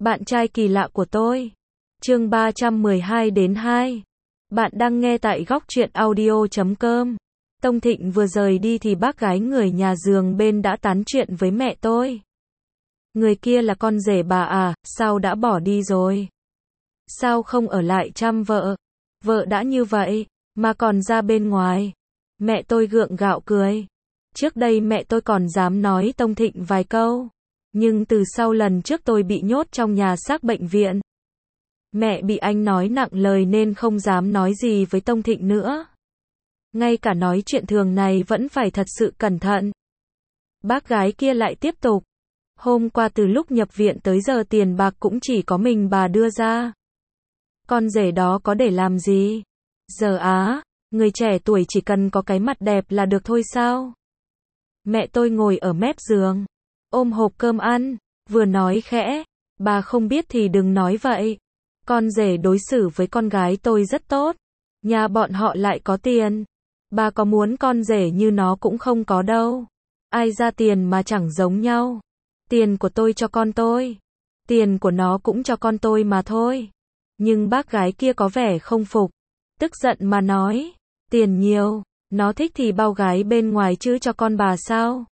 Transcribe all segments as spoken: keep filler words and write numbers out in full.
Bạn trai kỳ lạ của tôi. Chương ba trăm mười hai đến hai. Bạn đang nghe tại góc truyện audio chấm com. Tông Thịnh vừa rời đi thì bác gái người nhà giường bên đã tán chuyện với mẹ tôi. Người kia là con rể bà à, sao đã bỏ đi rồi? Sao không ở lại chăm vợ? Vợ đã như vậy, mà còn ra bên ngoài. Mẹ tôi gượng gạo cười. Trước đây mẹ tôi còn dám nói Tông Thịnh vài câu. Nhưng từ sau lần trước tôi bị nhốt trong nhà xác bệnh viện, mẹ bị anh nói nặng lời nên không dám nói gì với Tông Thịnh nữa. Ngay cả nói chuyện thường này vẫn phải thật sự cẩn thận. Bác gái kia lại tiếp tục. Hôm qua từ lúc nhập viện tới giờ tiền bạc cũng chỉ có mình bà đưa ra. Con rể đó có để làm gì? Giờ á, người trẻ tuổi chỉ cần có cái mặt đẹp là được thôi sao? Mẹ tôi ngồi ở mép giường, ôm hộp cơm ăn, vừa nói khẽ, bà không biết thì đừng nói vậy. Con rể đối xử với con gái tôi rất tốt. Nhà bọn họ lại có tiền. Bà có muốn con rể như nó cũng không có đâu. Ai ra tiền mà chẳng giống nhau. Tiền của tôi cho con tôi. Tiền của nó cũng cho con tôi mà thôi. Nhưng bác gái kia có vẻ không phục. Tức giận mà nói. Tiền nhiều, nó thích thì bao gái bên ngoài chứ cho con bà sao?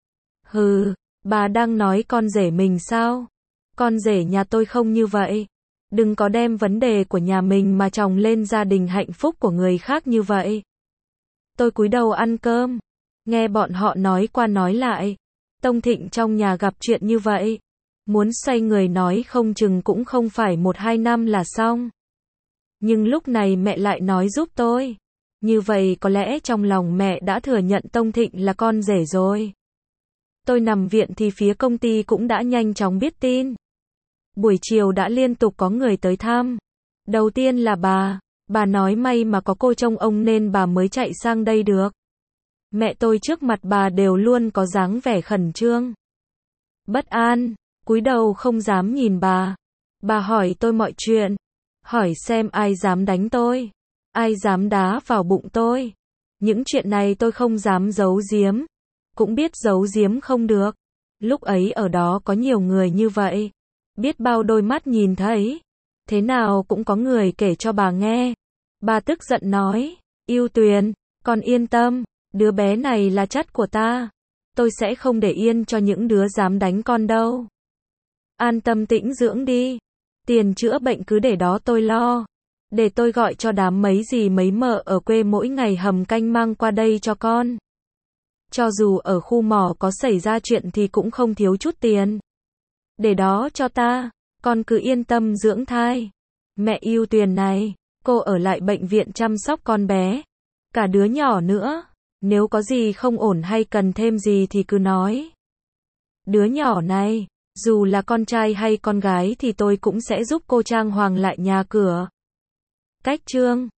Hừ, bà đang nói con rể mình sao? Con rể nhà tôi không như vậy. Đừng có đem vấn đề của nhà mình mà chồng lên gia đình hạnh phúc của người khác như vậy. Tôi cúi đầu ăn cơm. Nghe bọn họ nói qua nói lại. Tông Thịnh trong nhà gặp chuyện như vậy. Muốn xoay người nói không chừng cũng không phải một hai năm là xong. Nhưng lúc này mẹ lại nói giúp tôi. Như vậy có lẽ trong lòng mẹ đã thừa nhận Tông Thịnh là con rể rồi. Tôi nằm viện thì phía công ty cũng đã nhanh chóng biết tin. Buổi chiều đã liên tục có người tới thăm. Đầu tiên là bà. Bà nói may mà có cô trông ông nên bà mới chạy sang đây được. Mẹ tôi trước mặt bà đều luôn có dáng vẻ khẩn trương, bất an, cúi đầu không dám nhìn bà. Bà hỏi tôi mọi chuyện. Hỏi xem ai dám đánh tôi. Ai dám đá vào bụng tôi. Những chuyện này tôi không dám giấu giếm. Cũng biết giấu giếm không được. Lúc ấy ở đó có nhiều người như vậy. Biết bao đôi mắt nhìn thấy. Thế nào cũng có người kể cho bà nghe. Bà tức giận nói. Yêu Tuyền, con yên tâm. Đứa bé này là chất của ta. Tôi sẽ không để yên cho những đứa dám đánh con đâu. An tâm tĩnh dưỡng đi. Tiền chữa bệnh cứ để đó tôi lo. Để tôi gọi cho đám mấy dì mấy mợ ở quê mỗi ngày hầm canh mang qua đây cho con. Cho dù ở khu mỏ có xảy ra chuyện thì cũng không thiếu chút tiền. Để đó cho ta. Con cứ yên tâm dưỡng thai. Mẹ yêu Tuyền này. Cô ở lại bệnh viện chăm sóc con bé. Cả đứa nhỏ nữa. Nếu có gì không ổn hay cần thêm gì thì cứ nói. Đứa nhỏ này, dù là con trai hay con gái thì tôi cũng sẽ giúp cô trang hoàng lại nhà cửa. Cách chương